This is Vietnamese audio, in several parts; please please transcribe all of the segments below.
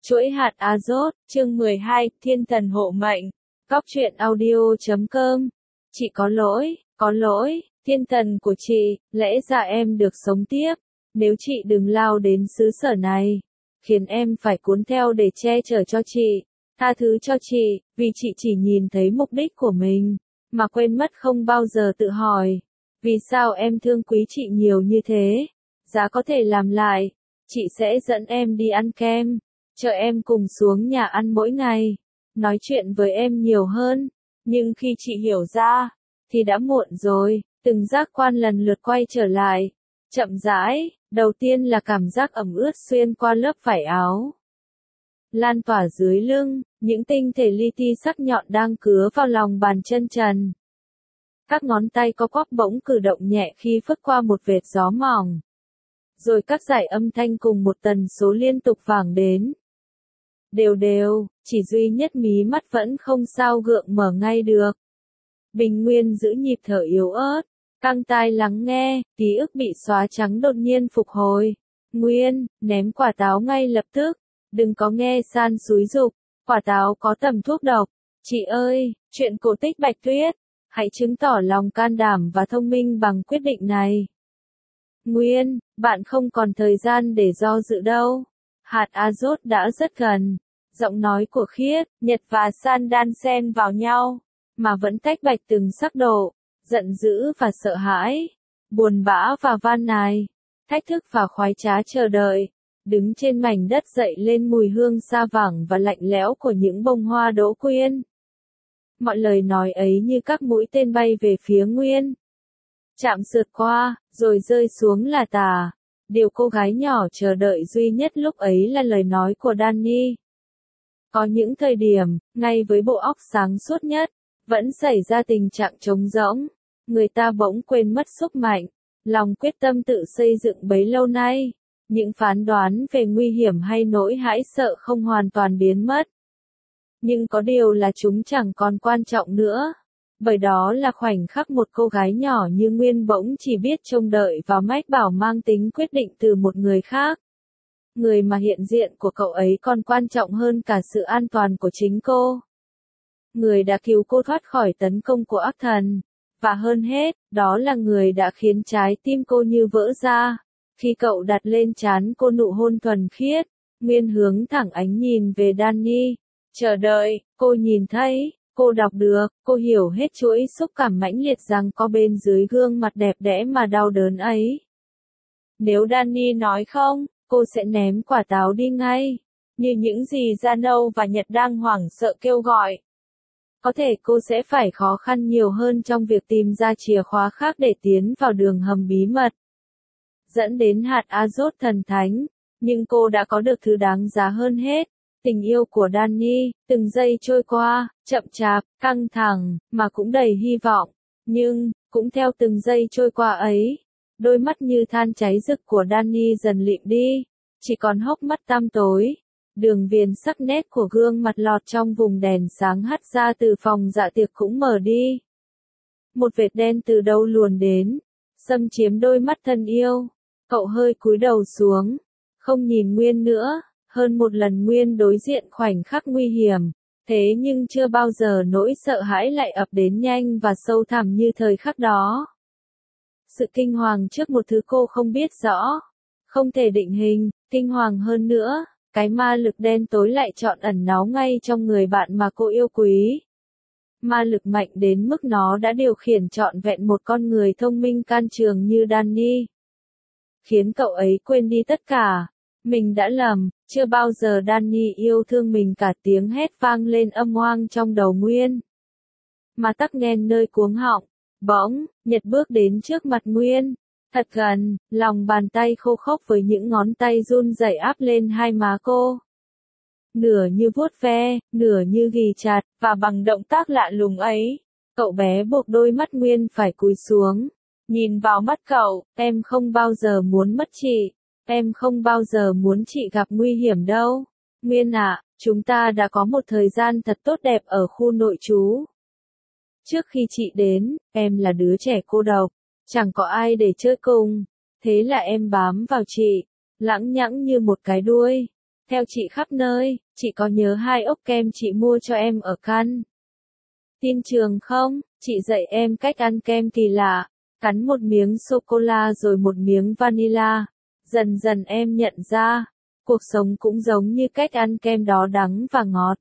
Chuỗi hạt A-dốt, chương 12, Thiên thần hộ mệnh. Cóc truyện audio.com. Chị có lỗi, thiên thần của chị, lẽ ra em được sống tiếp. Nếu chị đừng lao đến xứ sở này, khiến em phải cuốn theo để che chở cho chị. Tha thứ cho chị, vì chị chỉ nhìn thấy mục đích của mình, mà quên mất không bao giờ tự hỏi. Vì sao em thương quý chị nhiều như thế? Giá có thể làm lại, chị sẽ dẫn em đi ăn kem. Chờ em cùng xuống nhà ăn mỗi ngày, nói chuyện với em nhiều hơn, nhưng khi chị hiểu ra, thì đã muộn rồi, từng giác quan lần lượt quay trở lại, chậm rãi, đầu tiên là cảm giác ẩm ướt xuyên qua lớp vải áo. Lan tỏa dưới lưng, những tinh thể li ti sắc nhọn đang cứa vào lòng bàn chân trần. Các ngón tay có quắp bỗng cử động nhẹ khi phất qua một vệt gió mỏng. Rồi các dải âm thanh cùng một tần số liên tục vang đến. Đều, chỉ duy nhất mí mắt vẫn không sao gượng mở ngay được. Bình Nguyên giữ nhịp thở yếu ớt, căng tai lắng nghe, ký ức bị xóa trắng đột nhiên phục hồi. Nguyên, ném quả táo ngay lập tức, đừng có nghe San xúi giục, quả táo có tầm thuốc độc. Chị ơi, chuyện cổ tích Bạch Tuyết, hãy chứng tỏ lòng can đảm và thông minh bằng quyết định này. Nguyên, bạn không còn thời gian để do dự đâu. Hạt A-dốt đã rất gần. Giọng nói của Khiết, Nhật và San đan xen vào nhau, mà vẫn tách bạch từng sắc độ, giận dữ và sợ hãi, buồn bã và van nài, thách thức và khoái trá chờ đợi, đứng trên mảnh đất dậy lên mùi hương sa vẳng và lạnh lẽo của những bông hoa đỗ quyên. Mọi lời nói ấy như các mũi tên bay về phía Nguyên. Chạm sượt qua, rồi rơi xuống là tà. Điều cô gái nhỏ chờ đợi duy nhất lúc ấy là lời nói của Danny. Có những thời điểm, ngay với bộ óc sáng suốt nhất, vẫn xảy ra tình trạng trống rỗng. Người ta bỗng quên mất sức mạnh, lòng quyết tâm tự xây dựng bấy lâu nay. Những phán đoán về nguy hiểm hay nỗi hãi sợ không hoàn toàn biến mất. Nhưng có điều là chúng chẳng còn quan trọng nữa. Bởi đó là khoảnh khắc một cô gái nhỏ như Nguyên bỗng chỉ biết trông đợi vào mách bảo mang tính quyết định từ một người khác. Người mà hiện diện của cậu ấy còn quan trọng hơn cả sự an toàn của chính cô. Người đã cứu cô thoát khỏi tấn công của ác thần. Và hơn hết, đó là người đã khiến trái tim cô như vỡ ra. Khi cậu đặt lên trán cô nụ hôn thuần khiết, Nguyên hướng thẳng ánh nhìn về Danny. Chờ đợi, cô nhìn thấy, cô đọc được, cô hiểu hết chuỗi xúc cảm mãnh liệt rằng có bên dưới gương mặt đẹp đẽ mà đau đớn ấy. Nếu Danny nói không, cô sẽ ném quả táo đi ngay, như những gì Giannou và Nhật đang hoảng sợ kêu gọi. Có thể cô sẽ phải khó khăn nhiều hơn trong việc tìm ra chìa khóa khác để tiến vào đường hầm bí mật, dẫn đến hạt A-dốt thần thánh, nhưng cô đã có được thứ đáng giá hơn hết, tình yêu của Danny. Từng giây trôi qua, chậm chạp, căng thẳng, mà cũng đầy hy vọng, nhưng, cũng theo từng giây trôi qua ấy, đôi mắt như than cháy rực của Danny dần lịm đi, chỉ còn hốc mắt tăm tối. Đường viền sắc nét của gương mặt lọt trong vùng đèn sáng hắt ra từ phòng dạ tiệc cũng mở đi. Một vệt đen từ đâu luồn đến, xâm chiếm đôi mắt thân yêu. Cậu hơi cúi đầu xuống, không nhìn Nguyên nữa. Hơn một lần Nguyên đối diện khoảnh khắc nguy hiểm, thế nhưng chưa bao giờ nỗi sợ hãi lại ập đến nhanh và sâu thẳm như thời khắc đó. Sự kinh hoàng trước một thứ cô không biết rõ, không thể định hình, kinh hoàng hơn nữa, cái ma lực đen tối lại trọn ẩn náu ngay trong người bạn mà cô yêu quý. Ma lực mạnh đến mức nó đã điều khiển trọn vẹn một con người thông minh can trường như Danny. Khiến cậu ấy quên đi tất cả. Mình đã lầm, chưa bao giờ Danny yêu thương mình cả, tiếng hét vang lên âm oang trong đầu Nguyên. Mà tắc nghẹn nơi cuống họng, bỗng, Nhật bước đến trước mặt Nguyên, thật gần, lòng bàn tay khô khốc với những ngón tay run rẩy áp lên hai má cô. Nửa như vuốt ve, nửa như ghì chặt, và bằng động tác lạ lùng ấy, cậu bé buộc đôi mắt Nguyên phải cúi xuống. Nhìn vào mắt cậu, em không bao giờ muốn mất chị. Em không bao giờ muốn chị gặp nguy hiểm đâu. Nguyên ạ, chúng ta đã có một thời gian thật tốt đẹp ở khu nội trú. Trước khi chị đến, em là đứa trẻ cô độc, chẳng có ai để chơi cùng. Thế là em bám vào chị, lãng nhãng như một cái đuôi. theo chị khắp nơi, chị có nhớ 2 ốc kem chị mua cho em ở căn tin trường không? Chị dạy em cách ăn kem kỳ lạ, cắn một miếng sô-cô-la rồi một miếng vanilla. Dần dần em nhận ra, cuộc sống cũng giống như cách ăn kem đó, đắng và ngọt.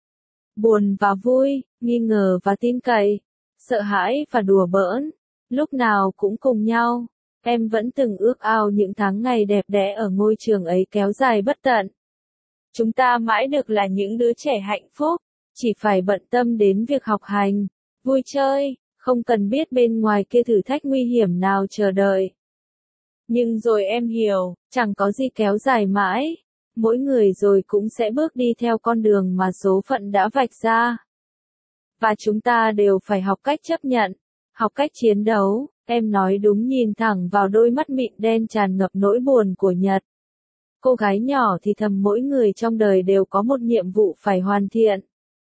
Buồn và vui, nghi ngờ và tin cậy, sợ hãi và đùa bỡn, lúc nào cũng cùng nhau. Em vẫn từng ước ao những tháng ngày đẹp đẽ ở ngôi trường ấy kéo dài bất tận. Chúng ta mãi được là những đứa trẻ hạnh phúc, chỉ phải bận tâm đến việc học hành, vui chơi, không cần biết bên ngoài kia thử thách nguy hiểm nào chờ đợi. Nhưng rồi em hiểu, chẳng có gì kéo dài mãi, mỗi người rồi cũng sẽ bước đi theo con đường mà số phận đã vạch ra. Và chúng ta đều phải học cách chấp nhận, học cách chiến đấu, em nói đúng, nhìn thẳng vào đôi mắt mịn đen tràn ngập nỗi buồn của Nhật. Cô gái nhỏ thì thầm mỗi người trong đời đều có một nhiệm vụ phải hoàn thiện.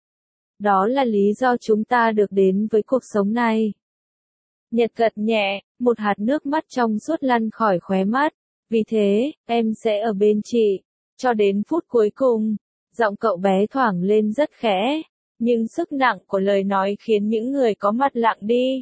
Đó là lý do chúng ta được đến với cuộc sống này. Nhật gật nhẹ, một hạt nước mắt trong suốt lăn khỏi khóe mắt. Vì thế, em sẽ ở bên chị, cho đến phút cuối cùng. Giọng cậu bé thoảng lên rất khẽ, nhưng sức nặng của lời nói khiến những người có mặt lặng đi.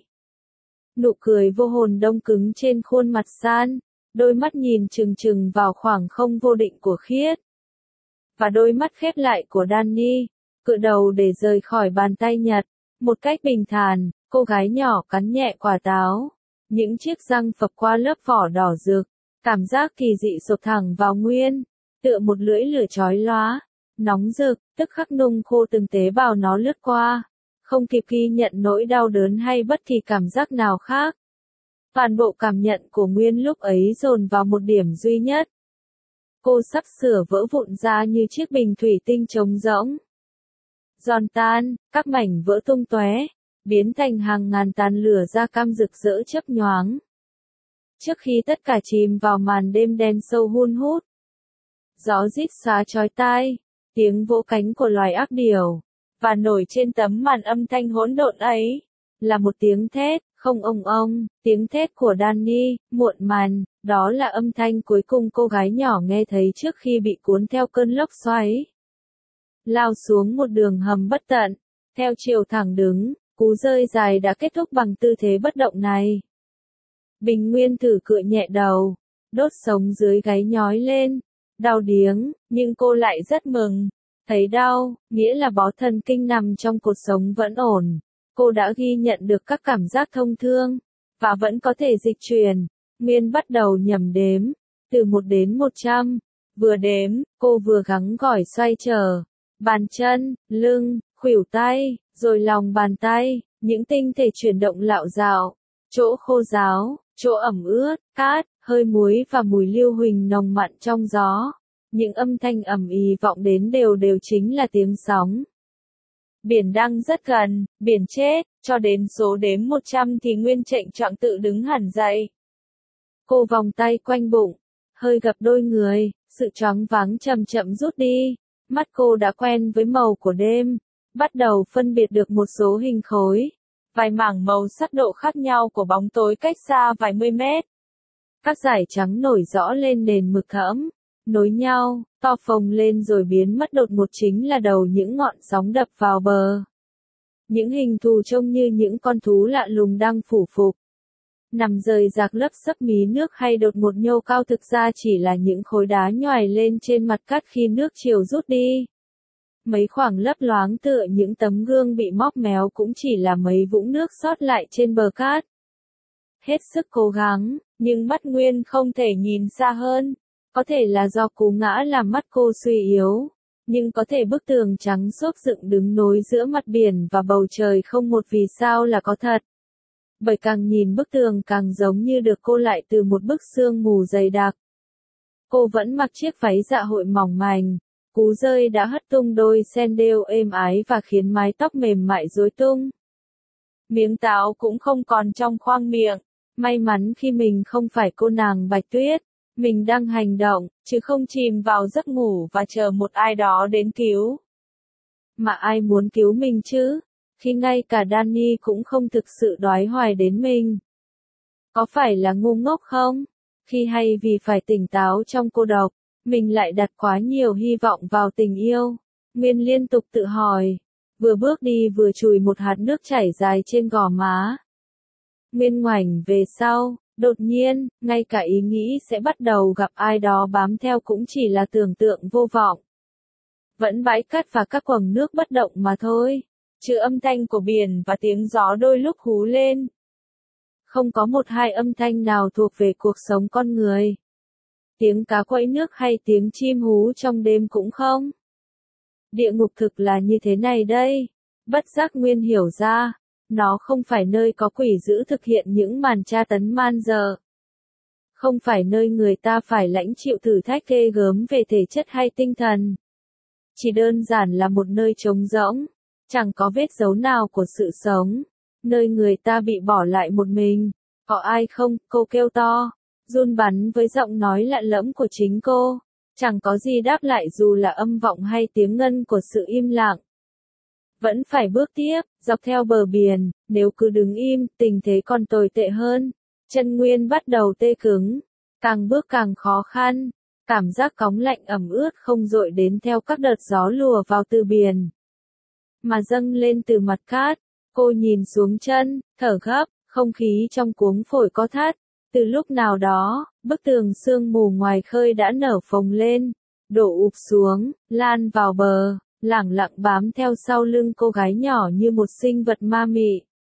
Nụ cười vô hồn đông cứng trên khuôn mặt San, đôi mắt nhìn chừng chừng vào khoảng không vô định của Khiết. Và đôi mắt khép lại của Danny, cựa đầu để rời khỏi bàn tay Nhật. Một cách bình thản, cô gái nhỏ cắn nhẹ quả táo. Những chiếc răng phập qua lớp vỏ đỏ rực, cảm giác kỳ dị sộc thẳng vào Nguyên, tựa một lưỡi lửa chói lóa, nóng rực, tức khắc nung khô từng tế bào nó lướt qua, không kịp ghi nhận nỗi đau đớn hay bất kỳ cảm giác nào khác. Toàn bộ cảm nhận của Nguyên lúc ấy dồn vào một điểm duy nhất. Cô sắp sửa vỡ vụn ra như chiếc bình thủy tinh trống rỗng. Giòn tan, các mảnh vỡ tung tóe, biến thành hàng ngàn tàn lửa da cam rực rỡ chớp nhoáng. Trước khi tất cả chìm vào màn đêm đen sâu hun hút, gió rít xá chói tai, tiếng vỗ cánh của loài ác điểu, và nổi trên tấm màn âm thanh hỗn độn ấy, là một tiếng thét, không ông, tiếng thét của Danny, muộn màn, đó là âm thanh cuối cùng cô gái nhỏ nghe thấy trước khi bị cuốn theo cơn lốc xoáy. Lao xuống một đường hầm bất tận, theo chiều thẳng đứng, cú rơi dài đã kết thúc bằng tư thế bất động này. Bình Nguyên thử cựa nhẹ đầu, đốt sống dưới gáy nhói lên, đau điếng, nhưng cô lại rất mừng. Thấy đau, nghĩa là bó thần kinh nằm trong cột sống vẫn ổn. Cô đã ghi nhận được các cảm giác thông thương, và vẫn có thể dịch chuyển. Nguyên bắt đầu nhẩm đếm, từ 1 đến 100. Vừa đếm, cô vừa gắng gỏi xoay trở. Bàn chân, lưng, khuỷu tay, rồi lòng bàn tay, những tinh thể chuyển động lạo xạo. Chỗ khô ráo, chỗ ẩm ướt, cát, hơi muối và mùi lưu huỳnh nồng mặn trong gió. Những âm thanh ầm ĩ vọng đến đều đều chính là tiếng sóng. Biển đang rất gần, biển chết, cho đến số đếm 100 thì Nguyên chệnh choạng tự đứng hẳn dậy. Cô vòng tay quanh bụng, hơi gập đôi người, sự choáng váng chậm chậm rút đi. Mắt cô đã quen với màu của đêm, bắt đầu phân biệt được một số hình khối, vài mảng màu sắc độ khác nhau của bóng tối cách xa vài mươi mét. Các dải trắng nổi rõ lên nền mực thẫm, nối nhau, to phồng lên rồi biến mất đột ngột, chính là đầu những ngọn sóng đập vào bờ. Những hình thù trông như những con thú lạ lùng đang phủ phục, nằm rời rạc lấp xấp mí nước hay đột ngột nhô cao, thực ra chỉ là những khối đá nhoài lên trên mặt cát khi nước chiều rút đi. Mấy khoảng lấp loáng tựa những tấm gương bị móp méo cũng chỉ là mấy vũng nước sót lại trên bờ cát. Hết sức cố gắng, nhưng mắt Nguyên không thể nhìn xa hơn. Có thể là do cú ngã làm mắt cô suy yếu, nhưng có thể bức tường trắng xốp dựng đứng nối giữa mặt biển và bầu trời không một vì sao là có thật. Bởi càng nhìn bức tường càng giống như được cô lại từ một bức sương mù dày đặc. Cô vẫn mặc chiếc váy dạ hội mỏng manh, cú rơi đã hất tung đôi sandal êm ái và khiến mái tóc mềm mại rối tung. Miếng táo cũng không còn trong khoang miệng, may mắn khi mình không phải cô nàng Bạch Tuyết, mình đang hành động, chứ không chìm vào giấc ngủ và chờ một ai đó đến cứu. Mà ai muốn cứu mình chứ? Khi ngay cả Danny cũng không thực sự đoái hoài đến mình. Có phải là ngu ngốc không? Khi hay vì phải tỉnh táo trong cô độc, Mình lại đặt quá nhiều hy vọng vào tình yêu. Nguyên liên tục tự hỏi. Vừa bước đi vừa chùi một hạt nước chảy dài trên gò má. Nguyên ngoảnh về sau, đột nhiên, ngay cả ý nghĩ sẽ bắt đầu gặp ai đó bám theo cũng chỉ là tưởng tượng vô vọng. Vẫn bãi cát và các quầng nước bất động mà thôi, trừ âm thanh của biển và tiếng gió đôi lúc hú lên. Không có một hai âm thanh nào thuộc về cuộc sống con người. Tiếng cá quẫy nước hay tiếng chim hú trong đêm cũng không. Địa ngục thực là như thế này đây. Bất giác Nguyên hiểu ra, nó không phải nơi có quỷ dữ thực hiện những màn tra tấn man dợ. Không phải nơi người ta phải lãnh chịu thử thách ghê gớm về thể chất hay tinh thần. Chỉ đơn giản là một nơi trống rỗng, chẳng có vết dấu nào của sự sống. Nơi người ta bị bỏ lại một mình. Có ai không? Cô kêu to, run bắn với giọng nói lạ lẫm của chính cô. Chẳng có gì đáp lại dù là âm vọng hay tiếng ngân của sự im lặng. Vẫn phải bước tiếp, dọc theo bờ biển, nếu cứ đứng im, tình thế còn tồi tệ hơn. Chân Nguyên bắt đầu tê cứng, càng bước càng khó khăn. Cảm giác cóng lạnh ẩm ướt không dội đến theo các đợt gió lùa vào từ biển, mà dâng lên từ mặt cát. Cô nhìn xuống chân, thở gấp, không khí trong cuống phổi co thắt. Từ lúc nào đó, bức tường sương mù ngoài khơi đã nở phồng lên, đổ ụp xuống, lan vào bờ, lẳng lặng bám theo sau lưng cô gái nhỏ như một sinh vật ma mị.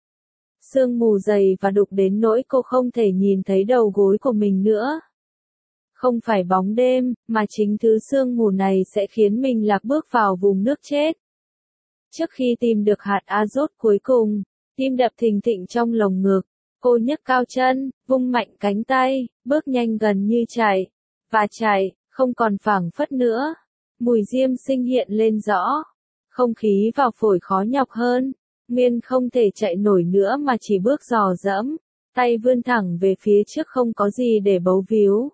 Sương mù dày và đục đến nỗi cô không thể nhìn thấy đầu gối của mình nữa. Không phải bóng đêm, mà chính thứ sương mù này sẽ khiến mình lạc bước vào vùng nước chết. Trước khi tìm được hạt azot cuối cùng, tim đập thình thịch trong lồng ngực, cô nhấc cao chân, vung mạnh cánh tay, bước nhanh gần như chạy. Và chạy, không còn phảng phất nữa. Mùi diêm sinh hiện lên rõ. Không khí vào phổi khó nhọc hơn. Nguyên không thể chạy nổi nữa mà chỉ bước dò dẫm, tay vươn thẳng về phía trước không có gì để bấu víu.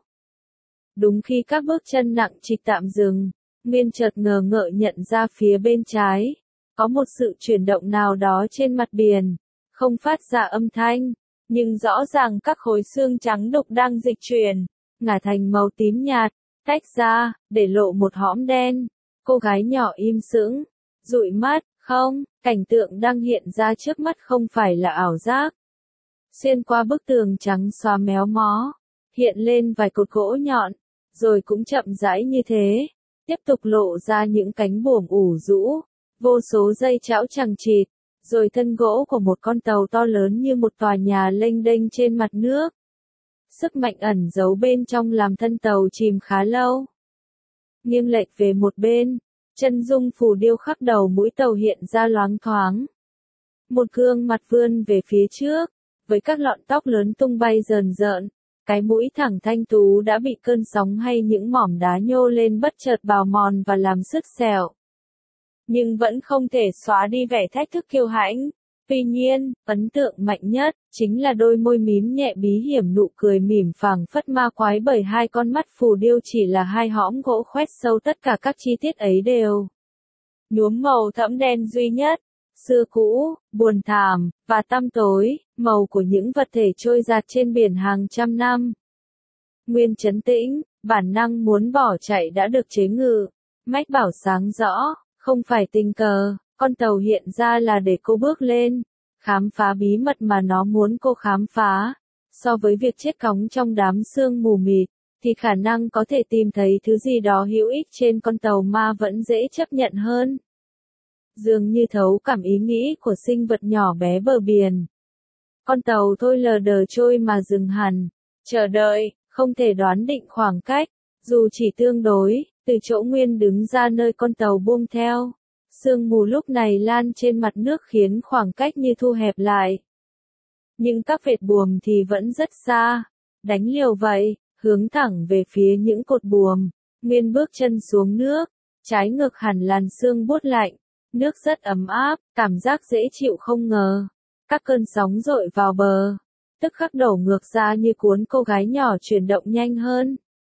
Đúng khi các bước chân nặng trịch tạm dừng, Nguyên chợt ngờ ngợ nhận ra phía bên trái, có một sự chuyển động nào đó trên mặt biển, không phát ra âm thanh, nhưng rõ ràng các khối xương trắng đục đang dịch chuyển, ngả thành màu tím nhạt, tách ra, để lộ một hõm đen. Cô gái nhỏ im sững, dụi mắt, không, cảnh tượng đang hiện ra trước mắt không phải là ảo giác. Xuyên qua bức tường trắng xóa méo mó, hiện lên vài cột gỗ nhọn, rồi cũng chậm rãi như thế, tiếp tục lộ ra những cánh buồm ủ rũ, vô số dây chảo chằng chịt, rồi thân gỗ của một con tàu to lớn như một tòa nhà lênh đênh trên mặt nước. Sức mạnh ẩn giấu bên trong làm thân tàu chìm khá lâu. Nghiêng lệch về một bên, chân dung phù điêu khắc đầu mũi tàu hiện ra loáng thoáng. Một gương mặt vươn về phía trước, với các lọn tóc lớn tung bay rờn rợn, cái mũi thẳng thanh tú đã bị cơn sóng hay những mỏm đá nhô lên bất chợt bào mòn và làm sứt sẹo. Nhưng vẫn không thể xóa đi vẻ thách thức kiêu hãnh. Tuy nhiên, ấn tượng mạnh nhất, chính là đôi môi mím nhẹ bí hiểm nụ cười mỉm phảng phất ma quái bởi hai con mắt phù điêu chỉ là hai hõm gỗ khoét sâu tất cả các chi tiết ấy đều nhuốm màu thẫm đen duy nhất, xưa cũ, buồn thảm, và tăm tối, màu của những vật thể trôi dạt trên biển hàng trăm năm. Nguyên trấn tĩnh, bản năng muốn bỏ chạy đã được chế ngự, mách bảo sáng rõ, không phải tình cờ. Con tàu hiện ra là để cô bước lên, khám phá bí mật mà nó muốn cô khám phá. So với việc chết cóng trong đám sương mù mịt, thì khả năng có thể tìm thấy thứ gì đó hữu ích trên con tàu ma vẫn dễ chấp nhận hơn. Dường như thấu cảm ý nghĩ của sinh vật nhỏ bé bờ biển. Con tàu thôi lờ đờ trôi mà dừng hẳn, chờ đợi, không thể đoán định khoảng cách, dù chỉ tương đối, từ chỗ Nguyên đứng ra nơi con tàu buông theo. Sương mù lúc này lan trên mặt nước khiến khoảng cách như thu hẹp lại. Nhưng các vệt buồm thì vẫn rất xa. Đánh liều vậy, hướng thẳng về phía những cột buồm. Nguyên bước chân xuống nước, trái ngược hẳn làn sương buốt lạnh. Nước rất ấm áp, cảm giác dễ chịu không ngờ. Các cơn sóng dội vào bờ, tức khắc đổ ngược ra như cuốn cô gái nhỏ chuyển động nhanh hơn.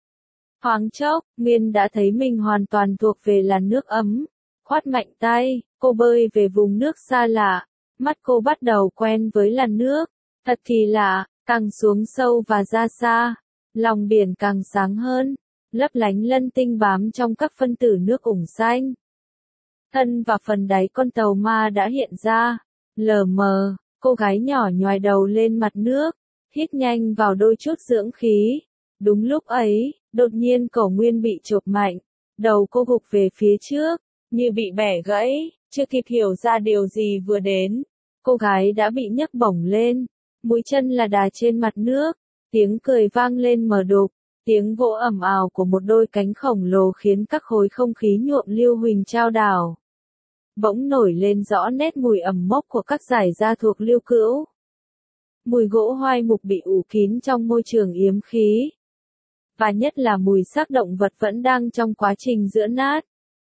Thoáng chốc, Nguyên đã thấy mình hoàn toàn thuộc về làn nước ấm. Khoát mạnh tay, cô bơi về vùng nước xa lạ, mắt cô bắt đầu quen với làn nước, thật kỳ lạ, càng xuống sâu và ra xa, lòng biển càng sáng hơn, lấp lánh lân tinh bám trong các phân tử nước ủng xanh. Thân và phần đáy con tàu ma đã hiện ra, lờ mờ, cô gái nhỏ nhoài đầu lên mặt nước, hít nhanh vào đôi chút dưỡng khí. Đúng lúc ấy, đột nhiên cổ Nguyên bị chộp mạnh, đầu cô gục về phía trước, như bị bẻ gãy, chưa kịp hiểu ra điều gì vừa đến. Cô gái đã bị nhấc bổng lên, mũi chân là đà trên mặt nước, tiếng cười vang lên mờ đục, tiếng vỗ ầm ào của một đôi cánh khổng lồ khiến các khối không khí nhuộm lưu huỳnh trao đảo. Bỗng nổi lên rõ nét mùi ẩm mốc của các giải da thuộc lưu cữu. Mùi gỗ hoai mục bị ủ kín trong môi trường yếm khí. Và nhất là mùi xác động vật vẫn đang trong quá trình giữa nát.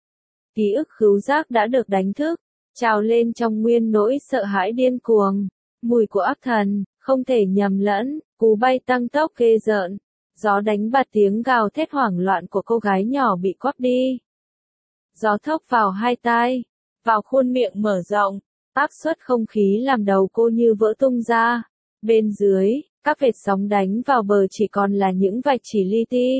Ký ức khứu giác đã được đánh thức, trào lên trong Nguyên nỗi sợ hãi điên cuồng. Mùi của ác thần, không thể nhầm lẫn, cú bay tăng tốc ghê rợn. Gió đánh bạt tiếng gào thét hoảng loạn của cô gái nhỏ bị quắp đi. Gió thốc vào hai tai, vào khuôn miệng mở rộng, áp suất không khí làm đầu cô như vỡ tung ra. Bên dưới, các vệt sóng đánh vào bờ chỉ còn là những vạch chỉ li ti.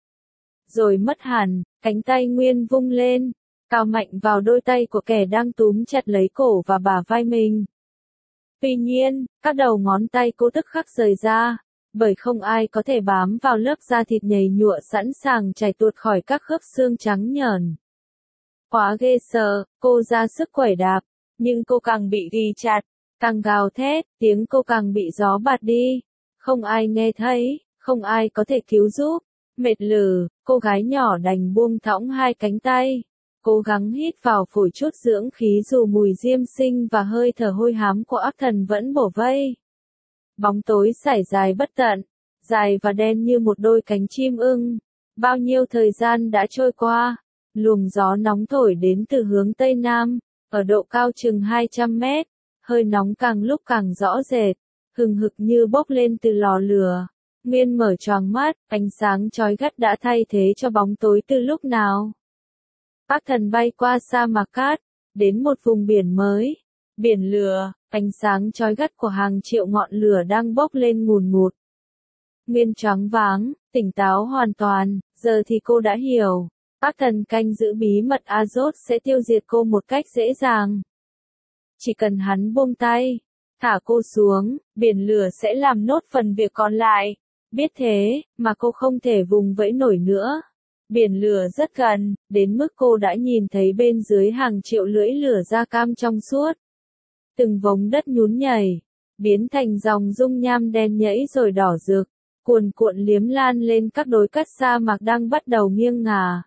Rồi mất hẳn, cánh tay Nguyên vung lên, cào mạnh vào đôi tay của kẻ đang túm chặt lấy cổ và bả vai mình. Tuy nhiên, các đầu ngón tay cô tức khắc rời ra, bởi không ai có thể bám vào lớp da thịt nhầy nhụa sẵn sàng chảy tuột khỏi các khớp xương trắng nhờn. Quá ghê sợ, cô ra sức quẩy đạp, nhưng cô càng bị ghi chặt, càng gào thét, tiếng cô càng bị gió bạt đi. Không ai nghe thấy, không ai có thể cứu giúp. Mệt lử, cô gái nhỏ đành buông thõng hai cánh tay, cố gắng hít vào phổi chút dưỡng khí dù mùi diêm sinh và hơi thở hôi hám của ác thần vẫn bổ vây. Bóng tối trải dài bất tận, dài và đen như một đôi cánh chim ưng. Bao nhiêu thời gian đã trôi qua, luồng gió nóng thổi đến từ hướng Tây Nam, ở độ cao chừng 200 mét, hơi nóng càng lúc càng rõ rệt, hừng hực như bốc lên từ lò lửa. Nguyên mở choàng mắt, ánh sáng chói gắt đã thay thế cho bóng tối từ lúc nào. Ác thần bay qua sa mạc cát, đến một vùng biển mới. Biển lửa, ánh sáng chói gắt của hàng triệu ngọn lửa đang bốc lên ngùn ngụt. Nguyên choáng váng, tỉnh táo hoàn toàn, giờ thì cô đã hiểu. Ác thần canh giữ bí mật Azot sẽ tiêu diệt cô một cách dễ dàng. Chỉ cần hắn buông tay, thả cô xuống, biển lửa sẽ làm nốt phần việc còn lại. Biết thế, mà cô không thể vùng vẫy nổi nữa. Biển lửa rất gần, đến mức cô đã nhìn thấy bên dưới hàng triệu lưỡi lửa da cam trong suốt. Từng vống đất nhún nhảy, biến thành dòng dung nham đen nhẫy rồi đỏ rực, cuồn cuộn liếm lan lên các đồi cát sa mạc đang bắt đầu nghiêng ngả.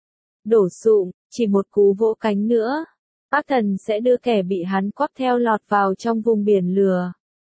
Đổ sụm, chỉ một cú vỗ cánh nữa, ác thần sẽ đưa kẻ bị hắn quắp theo lọt vào trong vùng biển lửa.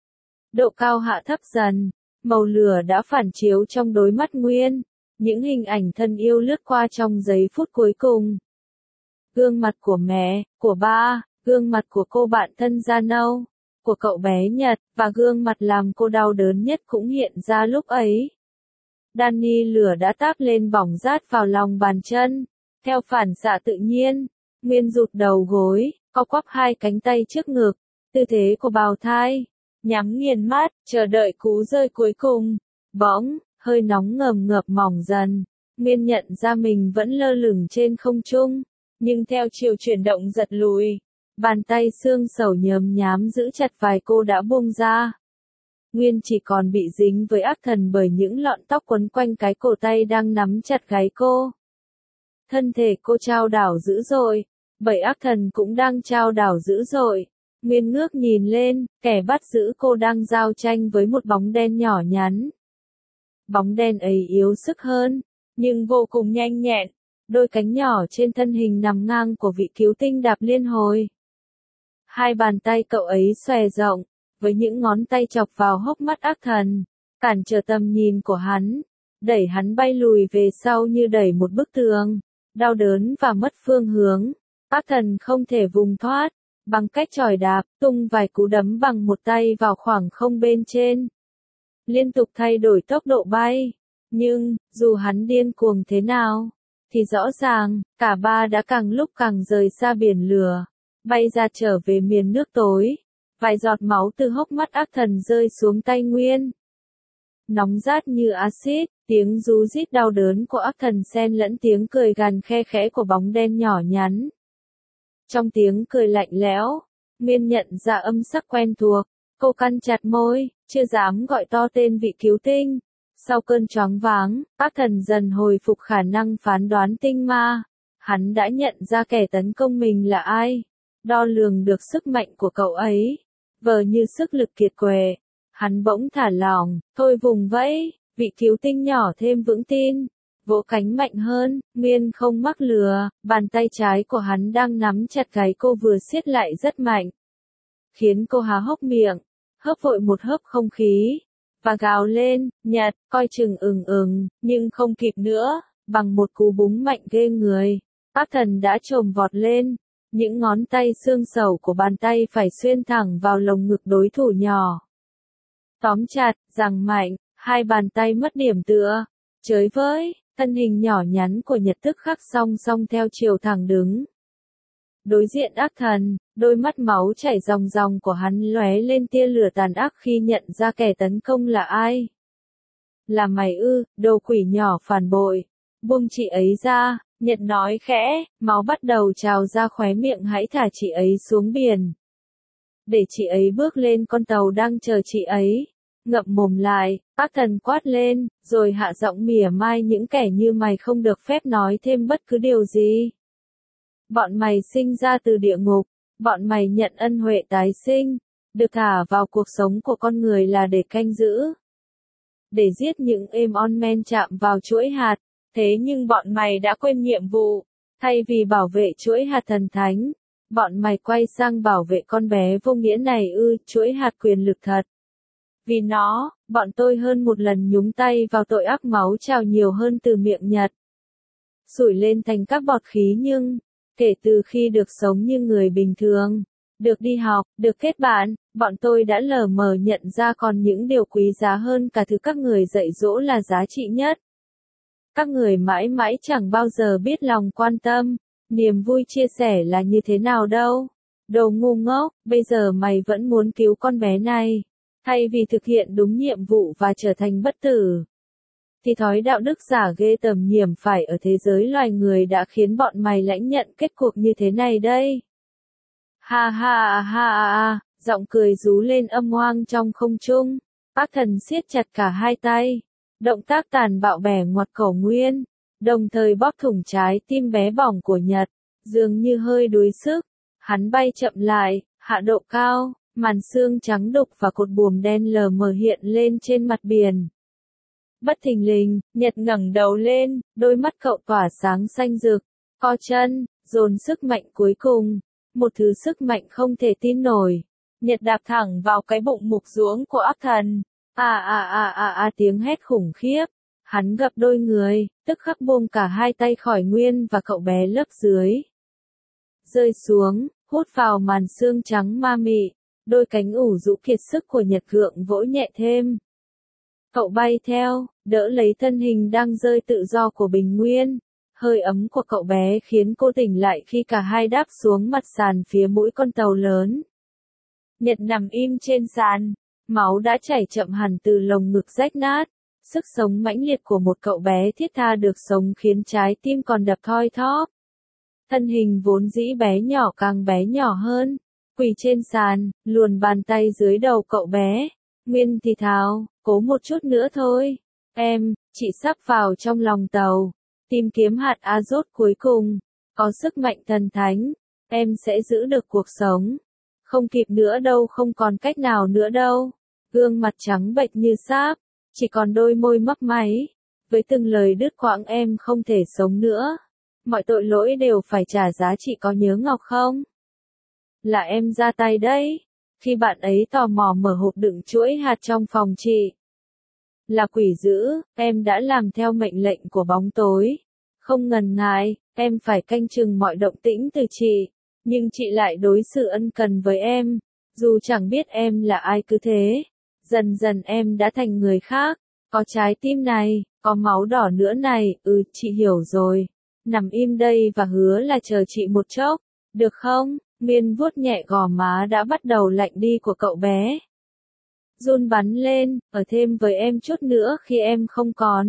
Độ cao hạ thấp dần, màu lửa đã phản chiếu trong đôi mắt Nguyên, những hình ảnh thân yêu lướt qua trong giây phút cuối cùng. Gương mặt của mẹ, của ba, gương mặt của cô bạn thân da nâu, của cậu bé Nhật, và gương mặt làm cô đau đớn nhất cũng hiện ra lúc ấy. Danny lửa đã táp lên bỏng rát vào lòng bàn chân. Theo phản xạ tự nhiên, Nguyên rụt đầu gối, co quắp hai cánh tay trước ngực, tư thế của bào thai, nhắm nghiền mắt, chờ đợi cú rơi cuối cùng. Bỗng, hơi nóng ngầm ngợp mỏng dần, Nguyên nhận ra mình vẫn lơ lửng trên không trung, nhưng theo chiều chuyển động giật lùi, bàn tay xương sầu nhớm nhám giữ chặt vai cô đã buông ra. Nguyên chỉ còn bị dính với ác thần bởi những lọn tóc quấn quanh cái cổ tay đang nắm chặt gáy cô. Thân thể cô chao đảo dữ dội, bởi ác thần cũng đang chao đảo dữ dội. Nguyên ngước nhìn lên, kẻ bắt giữ cô đang giao tranh với một bóng đen nhỏ nhắn. Bóng đen ấy yếu sức hơn, nhưng vô cùng nhanh nhẹn, đôi cánh nhỏ trên thân hình nằm ngang của vị cứu tinh đạp liên hồi. Hai bàn tay cậu ấy xòe rộng, với những ngón tay chọc vào hốc mắt ác thần, cản trở tầm nhìn của hắn, đẩy hắn bay lùi về sau như đẩy một bức tường. Đau đớn và mất phương hướng, ác thần không thể vùng thoát, bằng cách chỏi đạp, tung vài cú đấm bằng một tay vào khoảng không bên trên. Liên tục thay đổi tốc độ bay, nhưng, dù hắn điên cuồng thế nào, thì rõ ràng, cả ba đã càng lúc càng rời xa biển lửa, bay ra trở về miền nước tối. Vài giọt máu từ hốc mắt ác thần rơi xuống tay Nguyên. Nóng rát như axit, Tiếng ru rít đau đớn của ác thần xen lẫn tiếng cười gằn khe khẽ của bóng đen nhỏ nhắn. Trong tiếng cười lạnh lẽo, Nguyên nhận ra âm sắc quen thuộc, cô cắn chặt môi, chưa dám gọi to tên vị cứu tinh. Sau cơn choáng váng, ác thần dần hồi phục khả năng phán đoán tinh ma. Hắn đã nhận ra kẻ tấn công mình là ai, đo lường được sức mạnh của cậu ấy, vờ như sức lực kiệt quệ. Hắn bỗng thả lỏng, thôi vùng vẫy, vị cứu tinh nhỏ thêm vững tin, vỗ cánh mạnh hơn. Nguyên không mắc lừa, bàn tay trái của hắn đang nắm chặt gáy cô vừa siết lại rất mạnh, khiến cô há hốc miệng, hớp vội một hớp không khí, và gào lên, Nhật, coi chừng nhưng không kịp nữa, bằng một cú búng mạnh ghê người. Ác thần đã chồm vọt lên, những ngón tay xương sầu của bàn tay phải xuyên thẳng vào lồng ngực đối thủ nhỏ. Tóm chặt, giằng mạnh, hai bàn tay mất điểm tựa. Chới với, thân hình nhỏ nhắn của Nhật tức khắc song song theo chiều thẳng đứng. Đối diện ác thần, đôi mắt máu chảy ròng ròng của hắn lóe lên tia lửa tàn ác khi nhận ra kẻ tấn công là ai. Là mày ư, đồ quỷ nhỏ phản bội. Buông chị ấy ra, Nhật nói khẽ, máu bắt đầu trào ra khóe miệng, hãy thả chị ấy xuống biển. Để chị ấy bước lên con tàu đang chờ chị ấy. Ngậm mồm lại, ác thần quát lên, rồi hạ giọng mỉa mai, những kẻ như mày không được phép nói thêm bất cứ điều gì. Bọn mày sinh ra từ địa ngục, bọn mày nhận ân huệ tái sinh, được thả vào cuộc sống của con người là để canh giữ, để giết những êm on men chạm vào chuỗi hạt. Thế nhưng bọn mày đã quên nhiệm vụ, thay vì bảo vệ chuỗi hạt thần thánh, bọn mày quay sang bảo vệ con bé vô nghĩa này ư, chuỗi hạt quyền lực thật. Vì nó, bọn tôi hơn một lần nhúng tay vào tội ác, máu trào nhiều hơn từ miệng Nhật sủi lên thành các bọt khí. Nhưng kể từ khi được sống như người bình thường, được đi học, được kết bạn, bọn tôi đã lờ mờ nhận ra còn những điều quý giá hơn cả thứ các người dạy dỗ là giá trị nhất. Các người mãi mãi chẳng bao giờ biết lòng quan tâm, niềm vui chia sẻ là như thế nào đâu. Đồ ngu ngốc, bây giờ mày vẫn muốn cứu con bé này, thay vì thực hiện đúng nhiệm vụ và trở thành bất tử. Thì thói đạo đức giả ghê tởm nhiễm phải ở thế giới loài người đã khiến bọn mày lãnh nhận kết cục như thế này đây. Ha ha ha, giọng cười rú lên âm oang trong không trung. Ác thần siết chặt cả hai tay, động tác tàn bạo bẻ ngoặt cổ Nguyên, đồng thời bóp thủng trái tim bé bỏng của Nhật. Dường như hơi đuối sức, hắn bay chậm lại, hạ độ cao, màn sương trắng đục và cột buồm đen lờ mờ hiện lên trên mặt biển. Bất thình lình, Nhật ngẩng đầu lên, đôi mắt cậu tỏa sáng xanh rực, co chân, dồn sức mạnh cuối cùng, một thứ sức mạnh không thể tin nổi. Nhật đạp thẳng vào cái bụng mục ruỗng của ác thần. Tiếng hét khủng khiếp. Hắn gập đôi người, tức khắc buông cả hai tay khỏi Nguyên và cậu bé lớp dưới. Rơi xuống, hút vào màn sương trắng ma mị, đôi cánh ủ rũ kiệt sức của Nhật gượng vỗ nhẹ thêm. Cậu bay theo, đỡ lấy thân hình đang rơi tự do của Bình Nguyên. Hơi ấm của cậu bé khiến cô tỉnh lại khi cả hai đáp xuống mặt sàn phía mũi con tàu lớn. Nhật nằm im trên sàn, máu đã chảy chậm hẳn từ lồng ngực rách nát. Sức sống mãnh liệt của một cậu bé thiết tha được sống khiến trái tim còn đập thoi thóp. Thân hình vốn dĩ bé nhỏ càng bé nhỏ hơn, quỳ trên sàn, luồn bàn tay dưới đầu cậu bé. Nguyên thì thào, cố một chút nữa thôi. Em, chị sắp vào trong lòng tàu, tìm kiếm hạt azot cuối cùng. Có sức mạnh thần thánh, em sẽ giữ được cuộc sống. Không kịp nữa đâu, không còn cách nào nữa đâu. Gương mặt trắng bệch như sáp, chỉ còn đôi môi mấp máy. Với từng lời đứt quãng, em không thể sống nữa. Mọi tội lỗi đều phải trả giá, chị có nhớ Ngọc không? Là em ra tay đấy. Khi bạn ấy tò mò mở hộp đựng chuỗi hạt trong phòng chị. Là quỷ dữ, em đã làm theo mệnh lệnh của bóng tối. Không ngần ngại, em phải canh chừng mọi động tĩnh từ chị. Nhưng chị lại đối xử ân cần với em. Dù chẳng biết em là ai cứ thế. Dần dần em đã thành người khác. Có trái tim này, có máu đỏ nữa này, chị hiểu rồi. Nằm im đây và hứa là chờ chị một chốc. Được không? Miên vuốt nhẹ gò má đã bắt đầu lạnh đi của cậu bé. Run bắn lên, ở thêm với em chút nữa khi em không còn.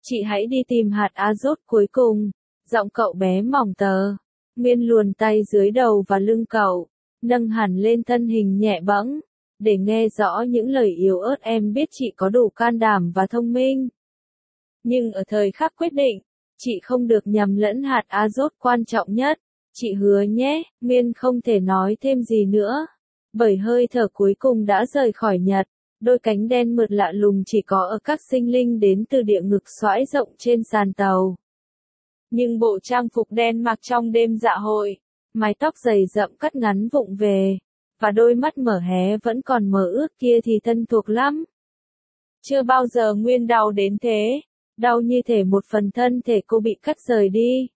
Chị hãy đi tìm hạt azot cuối cùng. Giọng cậu bé mỏng tờ. Nguyên luồn tay dưới đầu và lưng cậu, nâng hẳn lên thân hình nhẹ bẫng, để nghe rõ những lời yếu ớt. Em biết chị có đủ can đảm và thông minh. Nhưng ở thời khắc quyết định, chị không được nhầm lẫn hạt azot quan trọng nhất. Chị hứa nhé. Nguyên không thể nói thêm gì nữa, bởi hơi thở cuối cùng đã rời khỏi Nhật. Đôi cánh đen mượt lạ lùng chỉ có ở các sinh linh đến từ địa ngục xoãi rộng trên sàn tàu. Nhưng bộ trang phục đen mặc trong đêm dạ hội, mái tóc dày rậm cắt ngắn vụng về, và đôi mắt mở hé vẫn còn mờ ướt kia thì thân thuộc lắm. Chưa bao giờ Nguyên đau đến thế, đau như thể một phần thân thể cô bị cắt rời đi.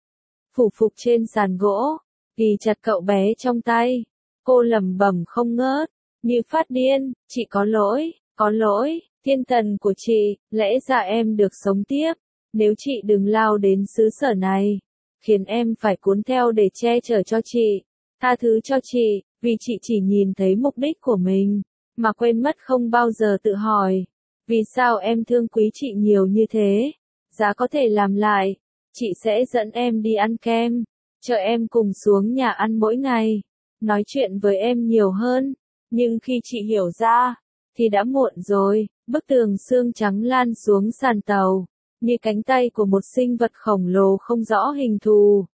Phủ phục trên sàn gỗ, ghi chặt cậu bé trong tay, cô lẩm bẩm không ngớt, như phát điên, chị có lỗi, thiên thần của chị, lẽ ra em được sống tiếp. Nếu chị đừng lao đến xứ sở này, khiến em phải cuốn theo để che chở cho chị. Tha thứ cho chị, vì chị chỉ nhìn thấy mục đích của mình, mà quên mất không bao giờ tự hỏi, vì sao em thương quý chị nhiều như thế. Giá có thể làm lại, chị sẽ dẫn em đi ăn kem, chở em cùng xuống nhà ăn mỗi ngày, nói chuyện với em nhiều hơn. Nhưng khi chị hiểu ra, thì đã muộn rồi. Bức tường xương trắng lan xuống sàn tàu, như cánh tay của một sinh vật khổng lồ không rõ hình thù,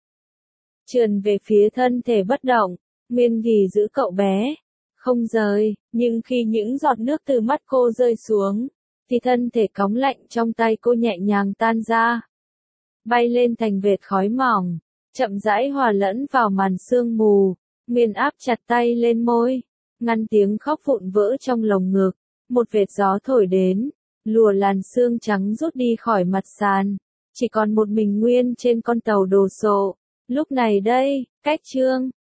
trườn về phía thân thể bất động. Nguyên ghì giữ cậu bé, không rời, nhưng khi những giọt nước từ mắt cô rơi xuống, thì thân thể cóng lạnh trong tay cô nhẹ nhàng tan ra, bay lên thành vệt khói mỏng, chậm rãi hòa lẫn vào màn sương mù. Nguyên áp chặt tay lên môi, ngăn tiếng khóc vụn vỡ trong lồng ngực. Một vệt gió thổi đến, lùa làn sương trắng rút đi khỏi mặt sàn, chỉ còn một mình Nguyên trên con tàu đồ sộ. Lúc này đây, cách chương